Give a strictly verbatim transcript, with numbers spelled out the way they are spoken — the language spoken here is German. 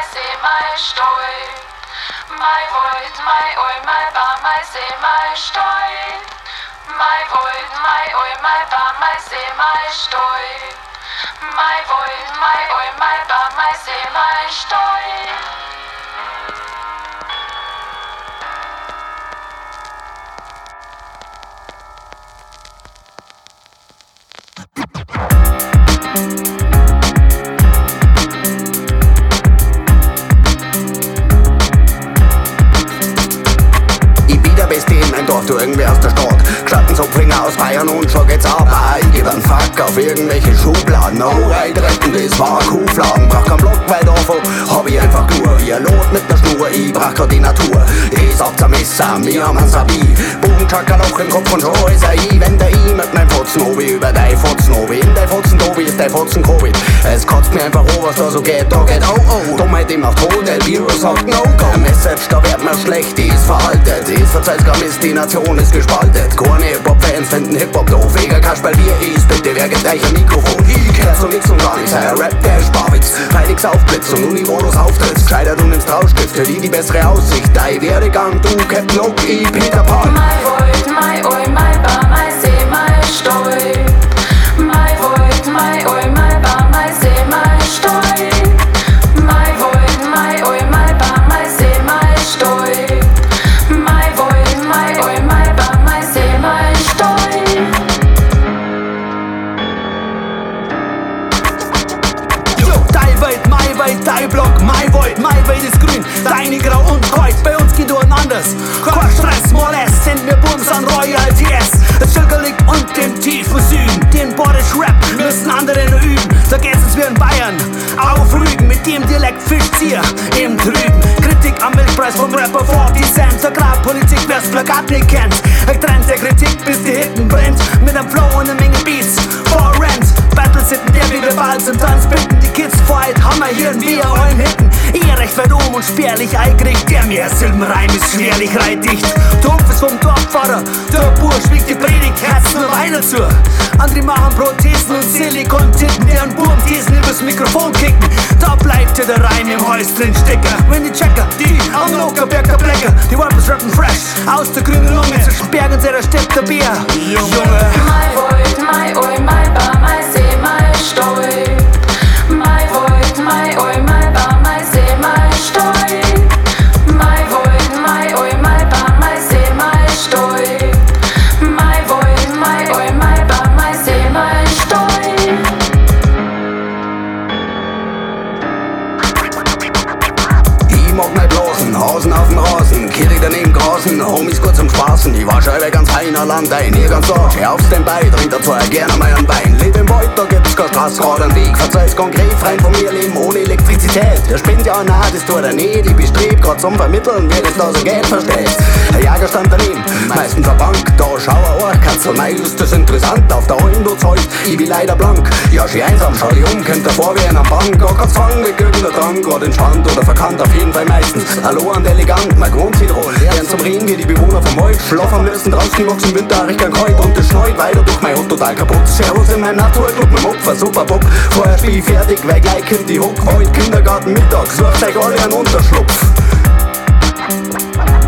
See, mein Steu. Mai Wald, mai Oi, mai Bar, mai See, mai Steu. Mai Wald, mai Oi, mai Bar, mai See, mai Steu. Mai Wald, mai Oi, mai Bar, mai See, mai Steu. Du irgendwer aus der Stadt, Schattenzopfinger aus Bayern und schon geht's ab. Ich geb einen Fuck auf irgendwelche Schubladen. Oh, einretten, das war ein Kuhfladen. Brauch keinen Block, weil davon hab ich einfach nur wie ein Lot mit der Schnur. Ich brauch grad die Natur, ich sag's am Messer, wir haben ein Sabi. Bogenschakaloch im Kopf und schon ist er ich. Wenn der ich mit meinem Fotzen obi über dein Fotzen obi. In dein Fotzen obi ist dein Fotzen Covid. Es kotzt mir einfach an, was da so geht, da geht oh oh. Dummheit im Tod, der Virus sagt no go. Eine Message, da wird mir schlecht, die ist veraltet. Die ist verzeiht, ist die Nation ist gespaltet. Keine Hip-Hop-Fans finden Hip-Hop doof. Egal, kannst bei mir ist, bitte wer gibt euch ein Mikrofon? Ich kehr so nix und gar nichts, euer Rap, der ist Sparwitz. Freilich Aufblitz und Uni, wo du's auftrittst. Gescheiter, du nimmst Rauschgift, für die die bessere Aussicht. Dein Werdegang, du Captain Oak, ich Peter Pan. Mai Wald, mai Oi, mai Bar, mai See, mai Steu. Mai Wald, mai Oi, mai Bar, mai See, mai Steu. Mai Wald, mai Oi, mai Bar, mai See, mai Steu. Mai Wald, mai Oi, mai Bar, mai See, mai Steu. Jo, dein Wald, mein Wald, dein Block, mein Wald, mein Wald ist grün, deine grau und kreuz, bei uns geht nur anders. Kein Stress, Molest, sind wir Bums an Royalties. Das Völker liegt unten im tiefen Süden, den Borisch Rap müssen andere nur üben. Da geht's uns wie in Bayern, auf Rügen, mit dem Dialekt fischt's hier im Trüben. Kritik am Milchpreis vom Rapper vierzig Cent, Agrarpolitik, wer's Plakat nicht kennt. Ich trennt der Kritik, bis die Hitten brennt, mit einem Flow und eine Menge Beats, for Rent. Battles sitten der wie wir bald zum Tanz bitten. Die Kids fight, Hammer hier und wir euren Hitten. Ihr recht weit um und spärlich eingerichtet. Der mehr Silbenreim ist schwerlich reitdicht. Trumpf ist vom Dorfpfarrer, der Bursch wiegt die Predigt, Herzen nur weiter zu. Andere machen Prothesen und Silikon-Titten, deren Burmthesen übers Mikrofon kicken. Da bleibt dir der Reim im Häus drin stecken. Wenn die Checker, die am Lockerberger Blecker, die Rappers rappen fresh, aus der grünen Lunge, zwischen Bergen der steppt der Bär. Junge. Mai Wald, mai Oi, mai Bar, mai See, mai Steu. Mai Wald, mai Oi, mai Bar, mai See, mai Steu. Mai Wald, mai Oi, mai Bar, mai See, mai Steu. Mai Wald, mai Oi, mai Bar, mai See, mai Steu. Ich mag nicht blasen, Hasen auf dem Rasen, Kirche daneben grasen, Homies gut zum Spaßen. Ich war schon ganz heiner Land ein, hier ganz Arsch, hör auf Standby, trink dazu gerne mal einen Wein. Leb im Wald, da gibt's keine Straße, gerade einen Weg. Verzeih's konkret, frei von mir leben ohne Elektrizität. Der spinnt ja nah, das tut er nicht, ich bestreb grad zum Vermitteln, wie das da so geht, verstehst. Der Jäger stand daneben, meistens eine Bank, da schau ein Ohrkatzel, mein ist das interessant, auf der Alm du zahlst, ich bin leider blank. Ja, schön einsam, schau dich um, könnt davor wie in einer Bank, gar kein Zwang, wir gönnen der Drang, grad entspannt oder verkannt, auf jeden Fall meistens. Hallo und elegant, man gewohnt Tirol, lernen zum Reden wie die Bewohner vom Wald. Schlaf am besten draußen, noch im Winter, ich kann kalt und es schneit weiter durch mein Hund total kaputt. Servus in meinem Naturclub, mein Opfer, super Bock. Vorher spiel ich fertig, weil gleich kommt die Hook. Wald, Kindergarten, Mittag, sucht euch alle einen Unterschlupf.